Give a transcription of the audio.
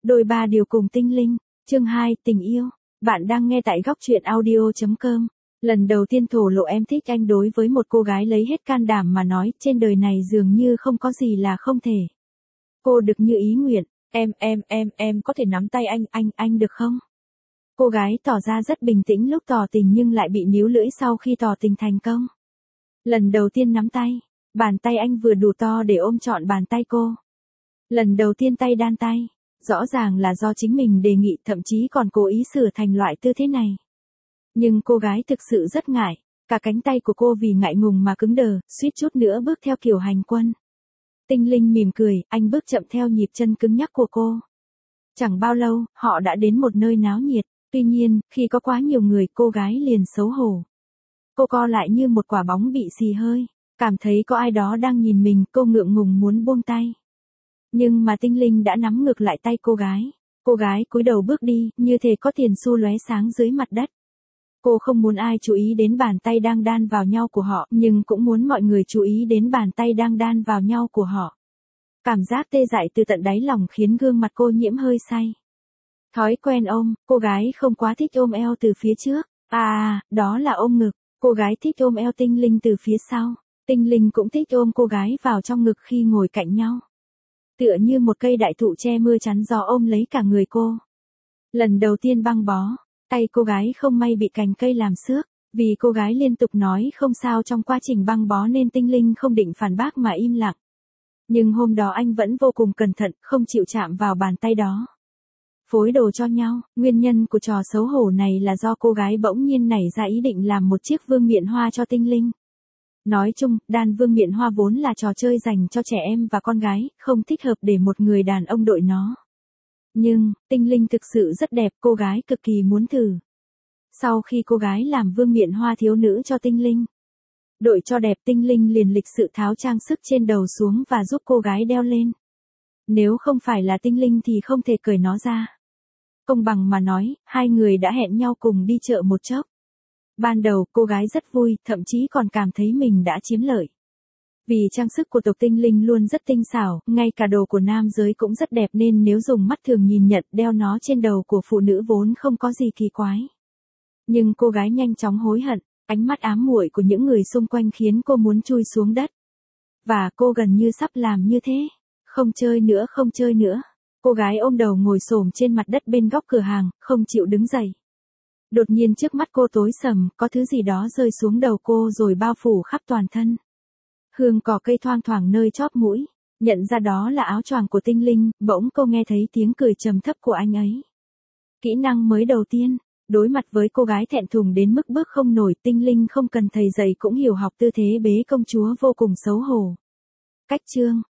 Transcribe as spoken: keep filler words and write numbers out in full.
Đôi ba điều cùng Tinh Linh, chương hai, tình yêu. Bạn đang nghe tại góc truyện audio chấm com. Lần đầu tiên thổ lộ em thích anh đối với một cô gái lấy hết can đảm mà nói, trên đời này dường như không có gì là không thể. Cô được như ý nguyện, em, em, em, em có thể nắm tay anh, anh, anh được không? Cô gái tỏ ra rất bình tĩnh lúc tỏ tình nhưng lại bị níu lưỡi sau khi tỏ tình thành công. Lần đầu tiên nắm tay, bàn tay anh vừa đủ to để ôm trọn bàn tay cô. Lần đầu tiên tay đan tay, rõ ràng là do chính mình đề nghị, thậm chí còn cố ý sửa thành loại tư thế này. Nhưng cô gái thực sự rất ngại, cả cánh tay của cô vì ngại ngùng mà cứng đờ, suýt chút nữa bước theo kiểu hành quân. Tinh Linh mỉm cười, anh bước chậm theo nhịp chân cứng nhắc của cô. Chẳng bao lâu, họ đã đến một nơi náo nhiệt, tuy nhiên, khi có quá nhiều người cô gái liền xấu hổ. Cô co lại như một quả bóng bị xì hơi, cảm thấy có ai đó đang nhìn mình, cô ngượng ngùng muốn buông tay. Nhưng mà Tinh Linh đã nắm ngược lại tay cô gái. Cô gái cúi đầu bước đi, như thể có tiền xu lóe sáng dưới mặt đất. Cô không muốn ai chú ý đến bàn tay đang đan vào nhau của họ, nhưng cũng muốn mọi người chú ý đến bàn tay đang đan vào nhau của họ. Cảm giác tê dại từ tận đáy lòng khiến gương mặt cô nhiễm hơi say. Thói quen ôm, cô gái không quá thích ôm eo từ phía trước. À, đó là ôm ngực. Cô gái thích ôm eo Tinh Linh từ phía sau. Tinh Linh cũng thích ôm cô gái vào trong ngực khi ngồi cạnh nhau. Tựa như một cây đại thụ che mưa chắn gió ôm lấy cả người cô. Lần đầu tiên băng bó, tay cô gái không may bị cành cây làm xước. Vì cô gái liên tục nói không sao trong quá trình băng bó nên Tinh Linh không định phản bác mà im lặng. Nhưng hôm đó anh vẫn vô cùng cẩn thận, không chịu chạm vào bàn tay đó. Phối đồ cho nhau, nguyên nhân của trò xấu hổ này là do cô gái bỗng nhiên nảy ra ý định làm một chiếc vương miện hoa cho Tinh Linh. Nói chung, đan vương miện hoa vốn là trò chơi dành cho trẻ em và con gái, không thích hợp để một người đàn ông đội nó. Nhưng, Tinh Linh thực sự rất đẹp, cô gái cực kỳ muốn thử. Sau khi cô gái làm vương miện hoa thiếu nữ cho Tinh Linh, đội cho đẹp, Tinh Linh liền lịch sự tháo trang sức trên đầu xuống và giúp cô gái đeo lên. Nếu không phải là Tinh Linh thì không thể cởi nó ra. Công bằng mà nói, hai người đã hẹn nhau cùng đi chợ một chốc. Ban đầu cô gái rất vui, thậm chí còn cảm thấy mình đã chiếm lợi. Vì trang sức của tộc Tinh Linh luôn rất tinh xảo, ngay cả đồ của nam giới cũng rất đẹp nên nếu dùng mắt thường nhìn nhận đeo nó trên đầu của phụ nữ vốn không có gì kỳ quái. Nhưng cô gái nhanh chóng hối hận, ánh mắt ám muội của những người xung quanh khiến cô muốn chui xuống đất. Và cô gần như sắp làm như thế. Không chơi nữa, không chơi nữa. Cô gái ôm đầu ngồi xổm trên mặt đất bên góc cửa hàng, không chịu đứng dậy. Đột nhiên trước mắt cô tối sầm, có thứ gì đó rơi xuống đầu cô rồi bao phủ khắp toàn thân. Hương cỏ cây thoang thoảng nơi chóp mũi, nhận ra đó là áo choàng của Tinh Linh, bỗng cô nghe thấy tiếng cười trầm thấp của anh ấy. Kỹ năng mới đầu tiên, đối mặt với cô gái thẹn thùng đến mức bước không nổi, Tinh Linh không cần thầy dạy cũng hiểu học tư thế bế công chúa vô cùng xấu hổ. Cách chương,